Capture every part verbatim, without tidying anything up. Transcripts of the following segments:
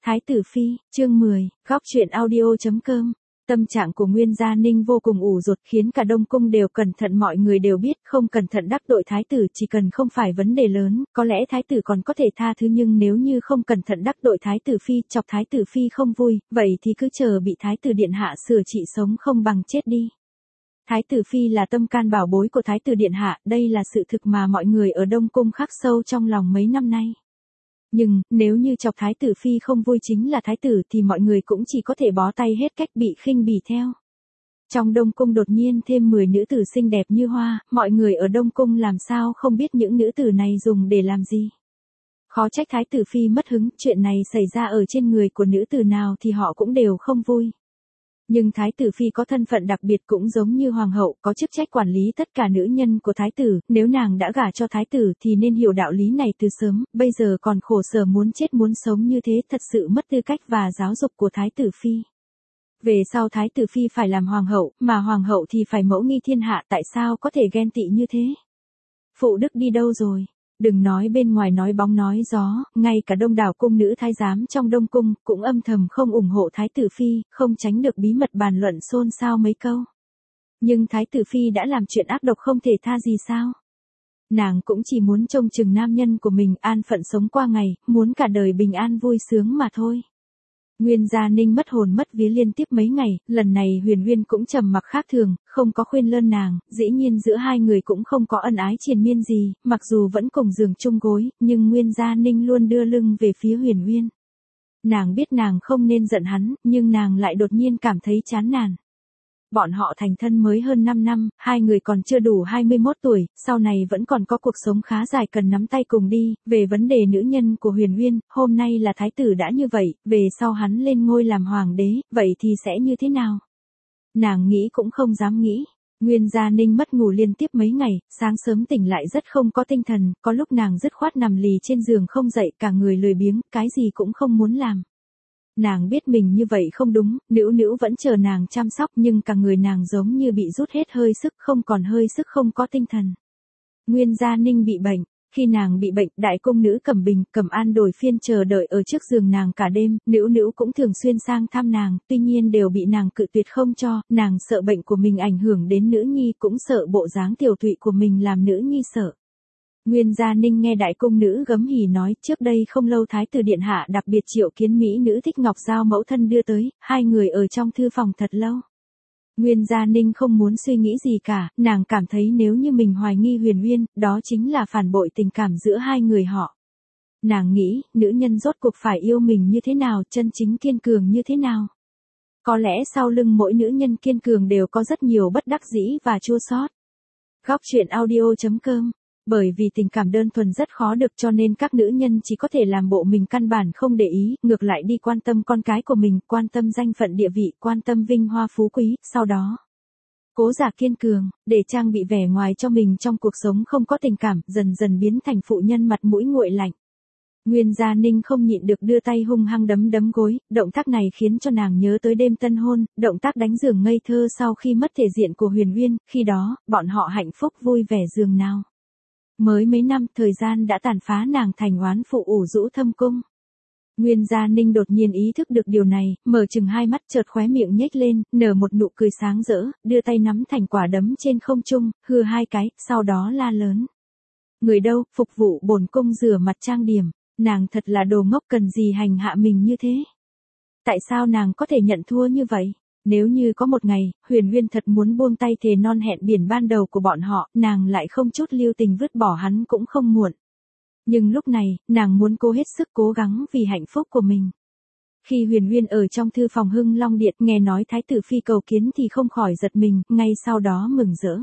Thái tử phi, chương mười, góc truyện audio.com. Tâm trạng của Nguyên Gia Ninh vô cùng ủ rột, khiến cả Đông Cung đều cẩn thận. Mọi người đều biết không cẩn thận đắc tội thái tử chỉ cần không phải vấn đề lớn, có lẽ thái tử còn có thể tha thứ, nhưng nếu như không cẩn thận đắc tội thái tử phi, chọc thái tử phi không vui, vậy thì cứ chờ bị thái tử điện hạ sửa trị sống không bằng chết đi. Thái tử phi là tâm can bảo bối của thái tử điện hạ, đây là sự thực mà mọi người ở Đông Cung khắc sâu trong lòng mấy năm nay. Nhưng, nếu như chọc thái tử phi không vui chính là thái tử thì mọi người cũng chỉ có thể bó tay hết cách, bị khinh bỉ theo. Trong Đông Cung đột nhiên thêm mười nữ tử xinh đẹp như hoa, mọi người ở Đông Cung làm sao không biết những nữ tử này dùng để làm gì. Khó trách thái tử phi mất hứng, chuyện này xảy ra ở trên người của nữ tử nào thì họ cũng đều không vui. Nhưng thái tử phi có thân phận đặc biệt, cũng giống như hoàng hậu, có chức trách quản lý tất cả nữ nhân của thái tử, nếu nàng đã gả cho thái tử thì nên hiểu đạo lý này từ sớm, bây giờ còn khổ sở muốn chết muốn sống như thế, thật sự mất tư cách và giáo dục của thái tử phi. Về sau thái tử phi phải làm hoàng hậu, mà hoàng hậu thì phải mẫu nghi thiên hạ, tại sao có thể ghen tị như thế? Phụ đức đi đâu rồi? Đừng nói bên ngoài nói bóng nói gió, ngay cả đông đảo cung nữ thái giám trong Đông Cung cũng âm thầm không ủng hộ thái tử phi, không tránh được bí mật bàn luận xôn xao mấy câu. Nhưng thái tử phi đã làm chuyện ác độc không thể tha gì sao? Nàng cũng chỉ muốn trông chừng nam nhân của mình an phận sống qua ngày, muốn cả đời bình an vui sướng mà thôi. Nguyên Gia Ninh mất hồn mất vía liên tiếp mấy ngày, lần này Huyền Huyên cũng trầm mặc khác thường, không có khuyên lơn nàng, dĩ nhiên giữa hai người cũng không có ân ái triền miên gì, mặc dù vẫn cùng giường chung gối, nhưng Nguyên Gia Ninh luôn đưa lưng về phía Huyền Huyên. Nàng biết nàng không nên giận hắn, nhưng nàng lại đột nhiên cảm thấy chán nản. Bọn họ thành thân mới hơn năm năm, hai người còn chưa đủ hai mươi mốt tuổi, sau này vẫn còn có cuộc sống khá dài cần nắm tay cùng đi. Về vấn đề nữ nhân của Huyền Huyên, hôm nay là thái tử đã như vậy, về sau hắn lên ngôi làm hoàng đế, vậy thì sẽ như thế nào? Nàng nghĩ cũng không dám nghĩ. Nguyên Gia Ninh mất ngủ liên tiếp mấy ngày, sáng sớm tỉnh lại rất không có tinh thần, có lúc nàng dứt khoát nằm lì trên giường không dậy, cả người lười biếng, cái gì cũng không muốn làm. Nàng biết mình như vậy không đúng, Nữu Nữu vẫn chờ nàng chăm sóc, nhưng cả người nàng giống như bị rút hết hơi sức, không còn hơi sức, không có tinh thần. Nguyên Gia Ninh bị bệnh, khi nàng bị bệnh, đại cung nữ Cẩm Bình, Cẩm An đổi phiên chờ đợi ở trước giường nàng cả đêm, Nữu Nữu cũng thường xuyên sang thăm nàng, tuy nhiên đều bị nàng cự tuyệt không cho, nàng sợ bệnh của mình ảnh hưởng đến nữ nhi, cũng sợ bộ dáng tiểu thụy của mình làm nữ nhi sợ. Nguyên Gia Ninh nghe đại cung nữ gấm hỉ nói, trước đây không lâu thái tử điện hạ đặc biệt triệu kiến mỹ nữ Thích Ngọc Giao mẫu thân đưa tới, hai người ở trong thư phòng thật lâu. Nguyên Gia Ninh không muốn suy nghĩ gì cả, nàng cảm thấy nếu như mình hoài nghi Huyền Huyên, đó chính là phản bội tình cảm giữa hai người họ. Nàng nghĩ, nữ nhân rốt cuộc phải yêu mình như thế nào, chân chính kiên cường như thế nào. Có lẽ sau lưng mỗi nữ nhân kiên cường đều có rất nhiều bất đắc dĩ và chua xót. Góc truyện audio.com. Bởi vì tình cảm đơn thuần rất khó được, cho nên các nữ nhân chỉ có thể làm bộ mình căn bản không để ý, ngược lại đi quan tâm con cái của mình, quan tâm danh phận địa vị, quan tâm vinh hoa phú quý, sau đó cố giả kiên cường, để trang bị vẻ ngoài cho mình trong cuộc sống không có tình cảm, dần dần biến thành phụ nhân mặt mũi nguội lạnh. Nguyên Gia Ninh không nhịn được đưa tay hung hăng đấm đấm gối, động tác này khiến cho nàng nhớ tới đêm tân hôn, động tác đánh giường ngây thơ sau khi mất thể diện của Huyền Huyên, khi đó, bọn họ hạnh phúc vui vẻ giường nào. Mới mấy năm, thời gian đã tàn phá nàng thành oán phụ ủ rũ thâm cung. Nguyên Gia Ninh đột nhiên ý thức được điều này, mở chừng hai mắt, chợt khóe miệng nhếch lên, nở một nụ cười sáng rỡ, đưa tay nắm thành quả đấm trên không trung, hừ hai cái, sau đó la lớn. Người đâu, phục vụ bổn cung rửa mặt trang điểm, nàng thật là đồ ngốc, cần gì hành hạ mình như thế? Tại sao nàng có thể nhận thua như vậy? Nếu như có một ngày, Huyền Huyên thật muốn buông tay thề non hẹn biển ban đầu của bọn họ, nàng lại không chút lưu tình vứt bỏ hắn cũng không muộn. Nhưng lúc này, nàng muốn cố hết sức cố gắng vì hạnh phúc của mình. Khi Huyền Huyên ở trong thư phòng Hưng Long Điện nghe nói thái tử phi cầu kiến thì không khỏi giật mình, ngay sau đó mừng rỡ.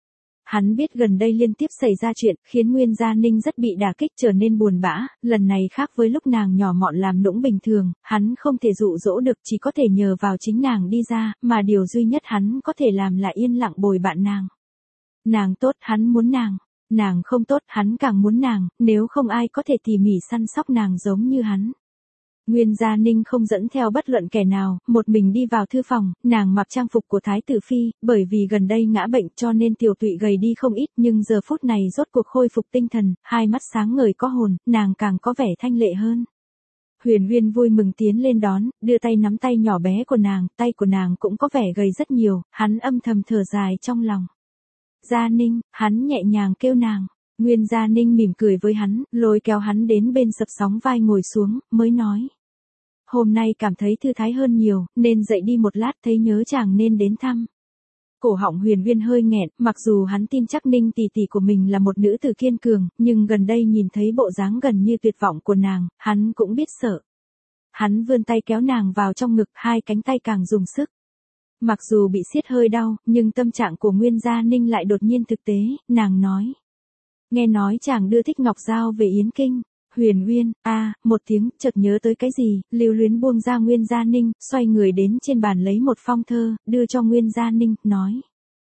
Hắn biết gần đây liên tiếp xảy ra chuyện, khiến Nguyên Gia Ninh rất bị đả kích, trở nên buồn bã, lần này khác với lúc nàng nhỏ mọn làm nũng bình thường, hắn không thể dụ dỗ được, chỉ có thể nhờ vào chính nàng đi ra, mà điều duy nhất hắn có thể làm là yên lặng bồi bạn nàng. Nàng tốt, hắn muốn nàng, nàng không tốt, hắn càng muốn nàng, nếu không ai có thể tỉ mỉ săn sóc nàng giống như hắn. Nguyên Gia Ninh không dẫn theo bất luận kẻ nào, một mình đi vào thư phòng, nàng mặc trang phục của thái tử phi, bởi vì gần đây ngã bệnh cho nên tiểu tụy gầy đi không ít, nhưng giờ phút này rốt cuộc khôi phục tinh thần, hai mắt sáng ngời có hồn, nàng càng có vẻ thanh lệ hơn. Huyền Viên vui mừng tiến lên đón, đưa tay nắm tay nhỏ bé của nàng, tay của nàng cũng có vẻ gầy rất nhiều, hắn âm thầm thở dài trong lòng. Gia Ninh, hắn nhẹ nhàng kêu nàng. Nguyên Gia Ninh mỉm cười với hắn, lôi kéo hắn đến bên sập sóng vai ngồi xuống, mới nói. Hôm nay cảm thấy thư thái hơn nhiều, nên dậy đi một lát, thấy nhớ chàng nên đến thăm. Cổ họng Huyền Viên hơi nghẹn, mặc dù hắn tin chắc Ninh tỷ tỷ của mình là một nữ tử kiên cường, nhưng gần đây nhìn thấy bộ dáng gần như tuyệt vọng của nàng, hắn cũng biết sợ. Hắn vươn tay kéo nàng vào trong ngực, hai cánh tay càng dùng sức. Mặc dù bị siết hơi đau, nhưng tâm trạng của Nguyên Gia Ninh lại đột nhiên thực tế, nàng nói. Nghe nói chàng đưa Thích Ngọc Giao về Yến Kinh. Huyền Viên, a à, một tiếng, chợt nhớ tới cái gì, lưu luyến buông ra Nguyên Gia Ninh, xoay người đến trên bàn lấy một phong thơ, đưa cho Nguyên Gia Ninh, nói.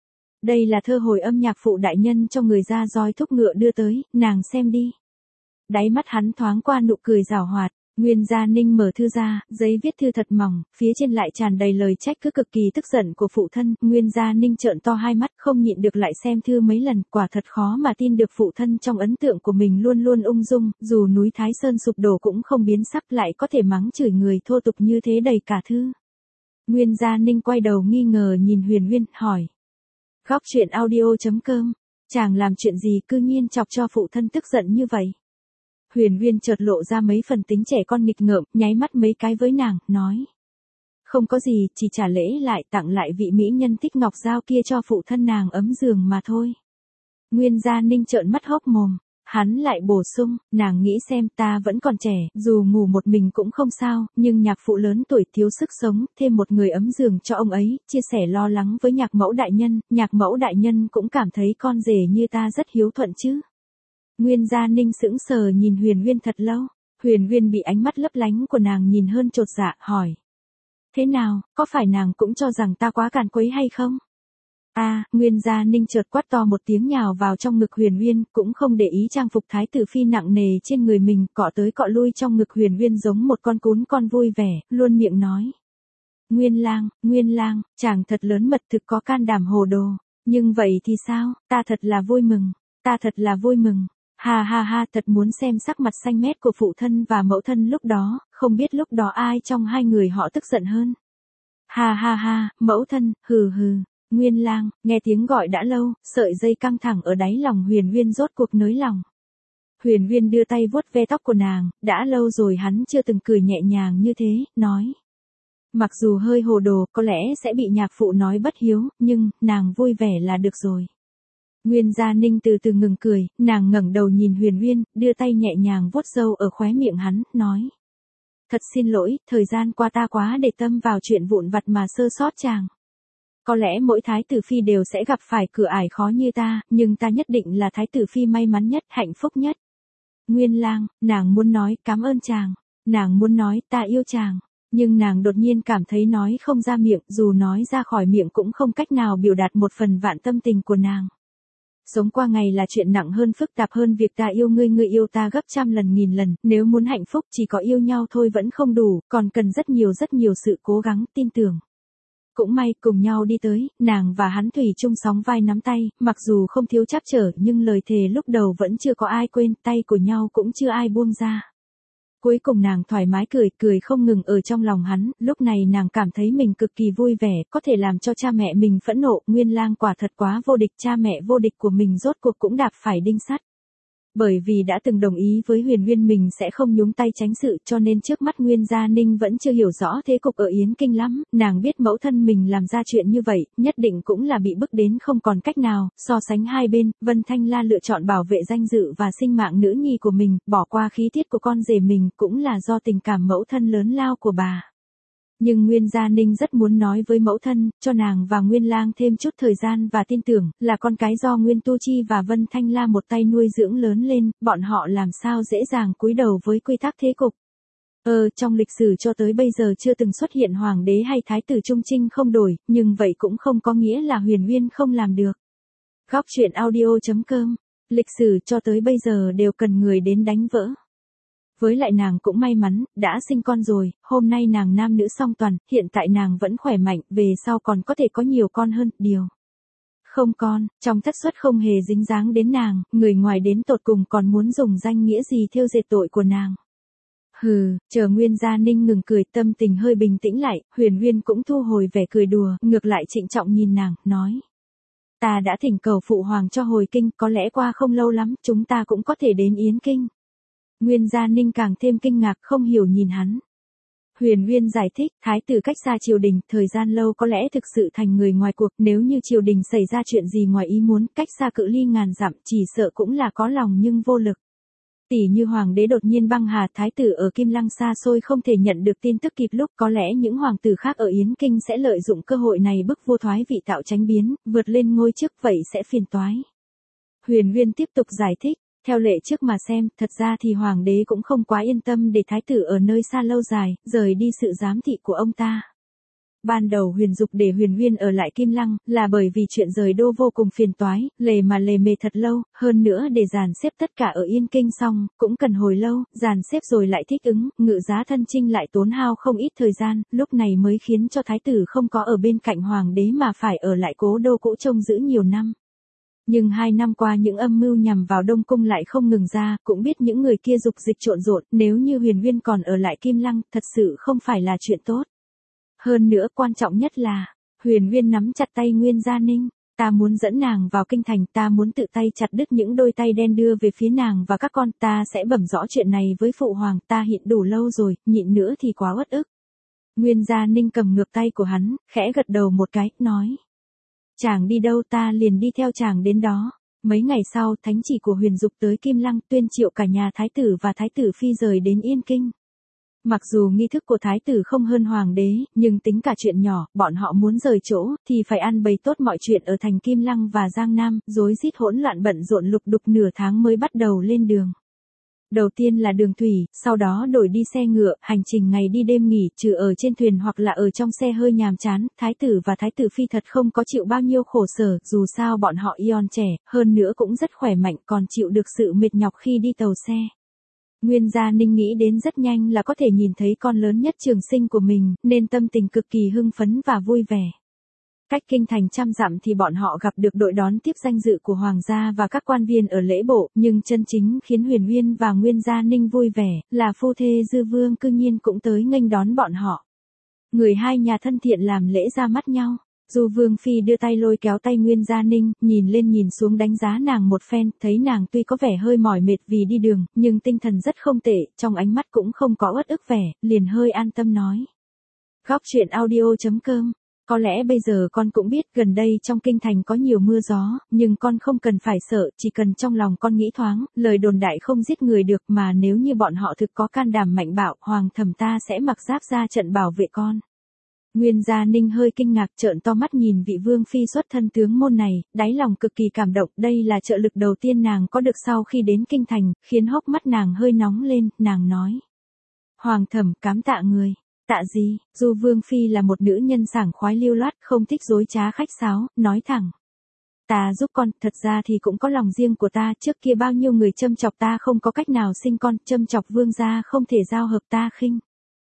Đây là thơ hồi âm nhạc phụ đại nhân cho người ra roi thúc ngựa đưa tới, nàng xem đi. Đáy mắt hắn thoáng qua nụ cười giảo hoạt. Nguyên Gia Ninh mở thư ra, giấy viết thư thật mỏng, phía trên lại tràn đầy lời trách cứ cực kỳ tức giận của phụ thân. Nguyên Gia Ninh trợn to hai mắt, không nhịn được lại xem thư mấy lần, quả thật khó mà tin được phụ thân trong ấn tượng của mình luôn luôn ung dung, dù núi Thái Sơn sụp đổ cũng không biến sắc, lại có thể mắng chửi người thô tục như thế đầy cả thư. Nguyên Gia Ninh quay đầu nghi ngờ nhìn Huyền Viên, hỏi. Góc truyện audio chấm com, chàng làm chuyện gì cư nhiên chọc cho phụ thân tức giận như vậy? Huyền Viên chợt lộ ra mấy phần tính trẻ con nghịch ngợm, nháy mắt mấy cái với nàng, nói. Không có gì, chỉ trả lễ lại, tặng lại vị mỹ nhân Thích Ngọc Giao kia cho phụ thân nàng ấm giường mà thôi. Nguyên Gia Ninh trợn mắt hốc mồm, hắn lại bổ sung, nàng nghĩ xem, ta vẫn còn trẻ, dù ngủ một mình cũng không sao, nhưng nhạc phụ lớn tuổi thiếu sức sống, thêm một người ấm giường cho ông ấy, chia sẻ lo lắng với nhạc mẫu đại nhân, nhạc mẫu đại nhân cũng cảm thấy con rể như ta rất hiếu thuận chứ. Nguyên Gia Ninh sững sờ nhìn Huyền Viên thật lâu, Huyền Viên bị ánh mắt lấp lánh của nàng nhìn hơn chột dạ, hỏi. Thế nào, có phải nàng cũng cho rằng ta quá càn quấy hay không? A, à, Nguyên Gia Ninh chợt quát to một tiếng nhào vào trong ngực Huyền Viên, cũng không để ý trang phục thái tử phi nặng nề trên người mình, cọ tới cọ lui trong ngực Huyền Viên giống một con cún con vui vẻ, luôn miệng nói. Nguyên lang, Nguyên lang, chàng thật lớn mật thực có can đảm hồ đồ, nhưng vậy thì sao, ta thật là vui mừng, ta thật là vui mừng. Ha ha ha, thật muốn xem sắc mặt xanh mét của phụ thân và mẫu thân lúc đó, không biết lúc đó ai trong hai người họ tức giận hơn. Ha ha ha, mẫu thân, hừ hừ, Nguyên lang, nghe tiếng gọi đã lâu, sợi dây căng thẳng ở đáy lòng Huyền Viên rốt cuộc nới lòng. Huyền Viên đưa tay vuốt ve tóc của nàng, đã lâu rồi hắn chưa từng cười nhẹ nhàng như thế, nói. Mặc dù hơi hồ đồ, có lẽ sẽ bị nhạc phụ nói bất hiếu, nhưng, nàng vui vẻ là được rồi. Nguyên Gia Ninh từ từ ngừng cười, nàng ngẩng đầu nhìn Huyền Viên, đưa tay nhẹ nhàng vuốt râu ở khóe miệng hắn, nói. Thật xin lỗi, thời gian qua ta quá để tâm vào chuyện vụn vặt mà sơ sót chàng. Có lẽ mỗi thái tử phi đều sẽ gặp phải cửa ải khó như ta, nhưng ta nhất định là thái tử phi may mắn nhất, hạnh phúc nhất. Nguyên lang, nàng muốn nói cảm ơn chàng, nàng muốn nói ta yêu chàng, nhưng nàng đột nhiên cảm thấy nói không ra miệng, dù nói ra khỏi miệng cũng không cách nào biểu đạt một phần vạn tâm tình của nàng. Sống qua ngày là chuyện nặng hơn phức tạp hơn việc ta yêu ngươi ngươi yêu ta gấp trăm lần nghìn lần, nếu muốn hạnh phúc chỉ có yêu nhau thôi vẫn không đủ, còn cần rất nhiều rất nhiều sự cố gắng, tin tưởng. Cũng may, cùng nhau đi tới, nàng và hắn thủy chung sóng vai nắm tay, mặc dù không thiếu trắc trở nhưng lời thề lúc đầu vẫn chưa có ai quên, tay của nhau cũng chưa ai buông ra. Cuối cùng nàng thoải mái cười, cười không ngừng ở trong lòng hắn, lúc này nàng cảm thấy mình cực kỳ vui vẻ, có thể làm cho cha mẹ mình phẫn nộ, Nguyên lang quả thật quá vô địch, cha mẹ vô địch của mình rốt cuộc cũng đạp phải đinh sắt. Bởi vì đã từng đồng ý với Huyền Viên mình sẽ không nhúng tay tránh sự, cho nên trước mắt Nguyên Gia Ninh vẫn chưa hiểu rõ thế cục ở Yến Kinh lắm, nàng biết mẫu thân mình làm ra chuyện như vậy, nhất định cũng là bị bức đến không còn cách nào, so sánh hai bên, Vân Thanh La lựa chọn bảo vệ danh dự và sinh mạng nữ nhi của mình, bỏ qua khí tiết của con rể mình, cũng là do tình cảm mẫu thân lớn lao của bà. Nhưng Nguyên Gia Ninh rất muốn nói với mẫu thân, cho nàng và Nguyên lang thêm chút thời gian và tin tưởng, là con cái do Nguyên Tu Chi và Vân Thanh La một tay nuôi dưỡng lớn lên, bọn họ làm sao dễ dàng cúi đầu với quy tắc thế cục. Ờ, trong lịch sử cho tới bây giờ chưa từng xuất hiện hoàng đế hay thái tử trung trinh không đổi, nhưng vậy cũng không có nghĩa là Huyền Viên không làm được. Góc truyện audio chấm com, lịch sử cho tới bây giờ đều cần người đến đánh vỡ. Với lại nàng cũng may mắn, đã sinh con rồi, hôm nay nàng nam nữ song toàn, hiện tại nàng vẫn khỏe mạnh, về sau còn có thể có nhiều con hơn, điều. Không con, trong thất suất không hề dính dáng đến nàng, người ngoài đến tột cùng còn muốn dùng danh nghĩa gì thêu dệt tội của nàng. Hừ, chờ Nguyên Gia Ninh ngừng cười, tâm tình hơi bình tĩnh lại, Huyền Nguyên cũng thu hồi vẻ cười đùa, ngược lại trịnh trọng nhìn nàng, nói. Ta đã thỉnh cầu phụ hoàng cho hồi kinh, có lẽ qua không lâu lắm, chúng ta cũng có thể đến Yến Kinh. Nguyên Gia Ninh càng thêm kinh ngạc, không hiểu nhìn hắn. Huyền Nguyên giải thích, thái tử cách xa triều đình, thời gian lâu có lẽ thực sự thành người ngoài cuộc, nếu như triều đình xảy ra chuyện gì ngoài ý muốn, cách xa cự ly ngàn dặm, chỉ sợ cũng là có lòng nhưng vô lực. Tỷ như hoàng đế đột nhiên băng hà, thái tử ở Kim Lăng xa xôi không thể nhận được tin tức kịp lúc, có lẽ những hoàng tử khác ở Yến Kinh sẽ lợi dụng cơ hội này bức vua thoái vị tạo chánh biến, vượt lên ngôi chức, vậy sẽ phiền toái. Huyền Nguyên tiếp tục giải thích, theo lệ trước mà xem, thật ra thì hoàng đế cũng không quá yên tâm để thái tử ở nơi xa lâu dài, rời đi sự giám thị của ông ta. Ban đầu Huyền Dục để Huyền Nguyên ở lại Kim Lăng, là bởi vì chuyện rời đô vô cùng phiền toái, lề mà lề mề thật lâu, hơn nữa để dàn xếp tất cả ở Yên Kinh xong, cũng cần hồi lâu, dàn xếp rồi lại thích ứng, ngự giá thân chinh lại tốn hao không ít thời gian, lúc này mới khiến cho thái tử không có ở bên cạnh hoàng đế mà phải ở lại cố đô cũ trông giữ nhiều năm. Nhưng hai năm qua những âm mưu nhằm vào Đông Cung lại không ngừng ra, cũng biết những người kia dục dịch trộn rộn, nếu như Huyền Nguyên còn ở lại Kim Lăng, thật sự không phải là chuyện tốt. Hơn nữa quan trọng nhất là, Huyền Nguyên nắm chặt tay Nguyên Gia Ninh, ta muốn dẫn nàng vào kinh thành, ta muốn tự tay chặt đứt những đôi tay đen đưa về phía nàng và các con, ta sẽ bẩm rõ chuyện này với phụ hoàng, ta hiện đủ lâu rồi, nhịn nữa thì quá uất ức. Nguyên Gia Ninh cầm ngược tay của hắn, khẽ gật đầu một cái, nói. Chàng đi đâu ta liền đi theo chàng đến đó. Mấy ngày sau, thánh chỉ của Huyền Dục tới Kim Lăng, tuyên triệu cả nhà thái tử và thái tử phi rời đến Yên Kinh. Mặc dù nghi thức của thái tử không hơn hoàng đế, nhưng tính cả chuyện nhỏ, bọn họ muốn rời chỗ, thì phải ăn bày tốt mọi chuyện ở thành Kim Lăng và Giang Nam, rối rít hỗn loạn bận rộn lục đục nửa tháng mới bắt đầu lên đường. Đầu tiên là đường thủy, sau đó đổi đi xe ngựa, hành trình ngày đi đêm nghỉ, trừ ở trên thuyền hoặc là ở trong xe hơi nhàm chán, thái tử và thái tử phi thật không có chịu bao nhiêu khổ sở, dù sao bọn họ Ion trẻ, hơn nữa cũng rất khỏe mạnh, còn chịu được sự mệt nhọc khi đi tàu xe. Nguyên Gia Ninh nghĩ đến rất nhanh là có thể nhìn thấy con lớn nhất trường sinh của mình, nên tâm tình cực kỳ hưng phấn và vui vẻ. Cách kinh thành trăm dặm thì bọn họ gặp được đội đón tiếp danh dự của hoàng gia và các quan viên ở lễ bộ, nhưng chân chính khiến Huyền Nguyên và Nguyên Gia Ninh vui vẻ, là phu thê Dư Vương cư nhiên cũng tới nghênh đón bọn họ. Người hai nhà thân thiện làm lễ ra mắt nhau. Du Vương Phi đưa tay lôi kéo tay Nguyên Gia Ninh, nhìn lên nhìn xuống đánh giá nàng một phen, thấy nàng tuy có vẻ hơi mỏi mệt vì đi đường, nhưng tinh thần rất không tệ, trong ánh mắt cũng không có uất ức vẻ, liền hơi an tâm nói. Góc truyện audio chấm com. Có lẽ bây giờ con cũng biết gần đây trong kinh thành có nhiều mưa gió, nhưng con không cần phải sợ, chỉ cần trong lòng con nghĩ thoáng, lời đồn đại không giết người được mà nếu như bọn họ thực có can đảm mạnh bạo, hoàng thẩm ta sẽ mặc giáp ra trận bảo vệ con. Nguyên Gia Ninh hơi kinh ngạc trợn to mắt nhìn vị vương phi xuất thân tướng môn này, đáy lòng cực kỳ cảm động, đây là trợ lực đầu tiên nàng có được sau khi đến kinh thành, khiến hốc mắt nàng hơi nóng lên, nàng nói. Hoàng thẩm cám tạ người. Tạ gì, Du Vương Phi là một nữ nhân sảng khoái lưu loát, không thích dối trá khách sáo, nói thẳng. Ta giúp con, thật ra thì cũng có lòng riêng của ta, trước kia bao nhiêu người châm chọc ta không có cách nào sinh con, châm chọc vương gia không thể giao hợp ta khinh.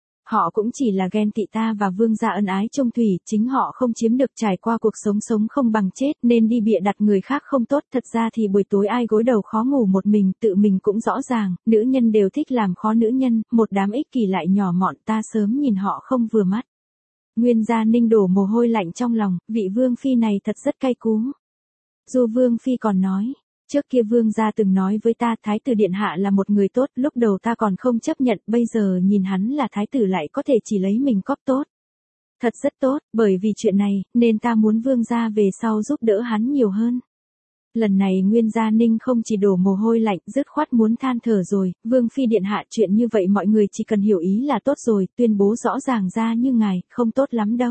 Họ cũng chỉ là ghen tị ta và vương gia ân ái chung thủy, chính họ không chiếm được trải qua cuộc sống sống không bằng chết nên đi bịa đặt người khác không tốt. Thật ra thì buổi tối ai gối đầu khó ngủ một mình, tự mình cũng rõ ràng, nữ nhân đều thích làm khó nữ nhân, một đám ích kỷ lại nhỏ mọn, ta sớm nhìn họ không vừa mắt. Nguyên Gia Ninh đổ mồ hôi lạnh trong lòng, vị vương phi này thật rất cay cú. Du Vương Phi còn nói. Trước kia vương gia từng nói với ta thái tử điện hạ là một người tốt, lúc đầu ta còn không chấp nhận, bây giờ nhìn hắn là thái tử lại có thể chỉ lấy mình cóp tốt. Thật rất tốt, bởi vì chuyện này, nên ta muốn vương gia về sau giúp đỡ hắn nhiều hơn. Lần này Nguyên Gia Ninh không chỉ đổ mồ hôi lạnh, dứt khoát muốn than thở rồi, vương phi điện hạ chuyện như vậy mọi người chỉ cần hiểu ý là tốt rồi, tuyên bố rõ ràng ra như ngài, không tốt lắm đâu.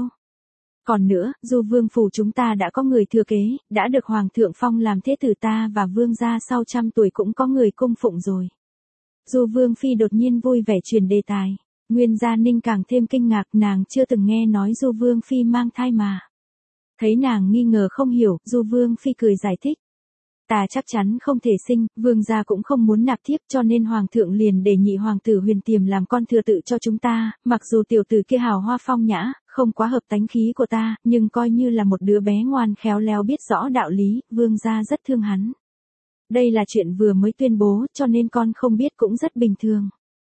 Còn nữa, dù vương phủ chúng ta đã có người thừa kế, đã được hoàng thượng phong làm thế tử ta và vương gia sau trăm tuổi cũng có người cung phụng rồi. Dù vương phi đột nhiên vui vẻ truyền đề tài, Nguyên Gia Ninh càng thêm kinh ngạc, nàng chưa từng nghe nói Du Vương Phi mang thai mà. Thấy nàng nghi ngờ không hiểu, Du Vương Phi cười giải thích. Ta chắc chắn không thể sinh, vương gia cũng không muốn nạp thiếp cho nên hoàng thượng liền đề nhị hoàng tử Huyền Tiềm làm con thừa tự cho chúng ta, mặc dù tiểu tử kia hào hoa phong nhã, không quá hợp tánh khí của ta, nhưng coi như là một đứa bé ngoan khéo léo biết rõ đạo lý, vương gia rất thương hắn. Đây là chuyện vừa mới tuyên bố cho nên con không biết cũng rất bình thường.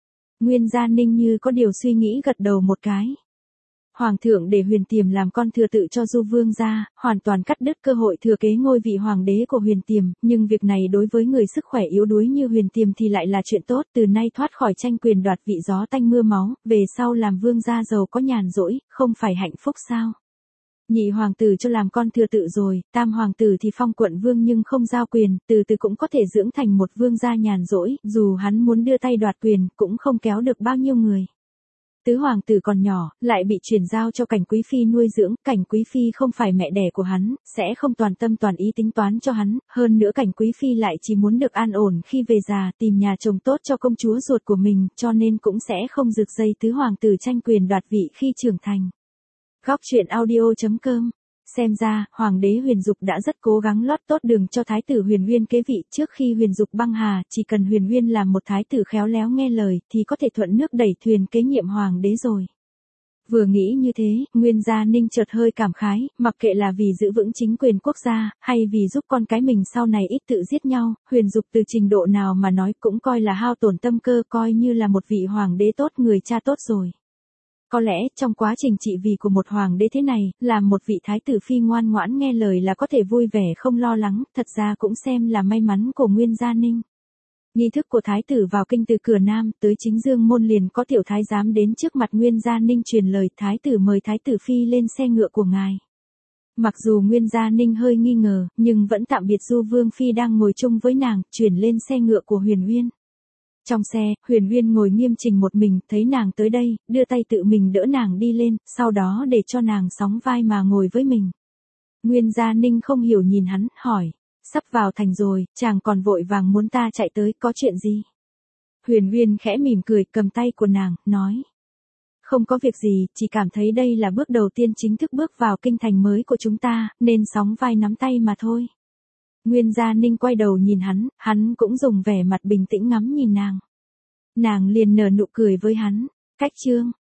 Nguyên Gia Ninh như có điều suy nghĩ gật đầu một cái. Hoàng thượng để Huyền Tiềm làm con thừa tự cho Du Vương gia, hoàn toàn cắt đứt cơ hội thừa kế ngôi vị hoàng đế của Huyền Tiềm, nhưng việc này đối với người sức khỏe yếu đuối như Huyền Tiềm thì lại là chuyện tốt, từ nay thoát khỏi tranh quyền đoạt vị gió tanh mưa máu, về sau làm vương gia giàu có nhàn rỗi, không phải hạnh phúc sao? Nhị hoàng tử cho làm con thừa tự rồi, tam hoàng tử thì phong quận vương nhưng không giao quyền, từ từ cũng có thể dưỡng thành một vương gia nhàn rỗi, dù hắn muốn đưa tay đoạt quyền, cũng không kéo được bao nhiêu người. Tứ hoàng tử còn nhỏ, lại bị chuyển giao cho Cảnh Quý Phi nuôi dưỡng, Cảnh Quý Phi không phải mẹ đẻ của hắn, sẽ không toàn tâm toàn ý tính toán cho hắn, hơn nữa Cảnh Quý Phi lại chỉ muốn được an ổn khi về già, tìm nhà chồng tốt cho công chúa ruột của mình, cho nên cũng sẽ không rực dây tứ hoàng tử tranh quyền đoạt vị khi trưởng thành. Góc truyện audio chấm com. Xem ra, Hoàng đế Huyền Dục đã rất cố gắng lót tốt đường cho Thái tử Huyền Nguyên kế vị trước khi Huyền Dục băng hà, chỉ cần Huyền Nguyên làm một thái tử khéo léo nghe lời, thì có thể thuận nước đẩy thuyền kế nhiệm Hoàng đế rồi. Vừa nghĩ như thế, Nguyên Gia Ninh chợt hơi cảm khái, mặc kệ là vì giữ vững chính quyền quốc gia, hay vì giúp con cái mình sau này ít tự giết nhau, Huyền Dục từ trình độ nào mà nói cũng coi là hao tổn tâm cơ, coi như là một vị Hoàng đế tốt, người cha tốt rồi. Có lẽ, trong quá trình trị vì của một hoàng đế thế này, làm một vị thái tử phi ngoan ngoãn nghe lời là có thể vui vẻ không lo lắng, thật ra cũng xem là may mắn của Nguyên Gia Ninh. Nghi thức của thái tử vào kinh từ cửa Nam tới chính Dương môn liền có tiểu thái giám đến trước mặt Nguyên Gia Ninh truyền lời thái tử mời thái tử phi lên xe ngựa của ngài. Mặc dù Nguyên Gia Ninh hơi nghi ngờ, nhưng vẫn tạm biệt Du Vương Phi đang ngồi chung với nàng, chuyển lên xe ngựa của Huyền Uyên. Trong xe, Huyền Uyên ngồi nghiêm chỉnh một mình, thấy nàng tới đây, đưa tay tự mình đỡ nàng đi lên, sau đó để cho nàng sóng vai mà ngồi với mình. Nguyên Gia Ninh không hiểu nhìn hắn, hỏi, sắp vào thành rồi, chàng còn vội vàng muốn ta chạy tới, có chuyện gì? Huyền Uyên khẽ mỉm cười, cầm tay của nàng, nói, không có việc gì, chỉ cảm thấy đây là bước đầu tiên chính thức bước vào kinh thành mới của chúng ta, nên sóng vai nắm tay mà thôi. Nguyên Gia Ninh quay đầu nhìn hắn, hắn cũng dùng vẻ mặt bình tĩnh ngắm nhìn nàng. Nàng liền nở nụ cười với hắn, cách chương.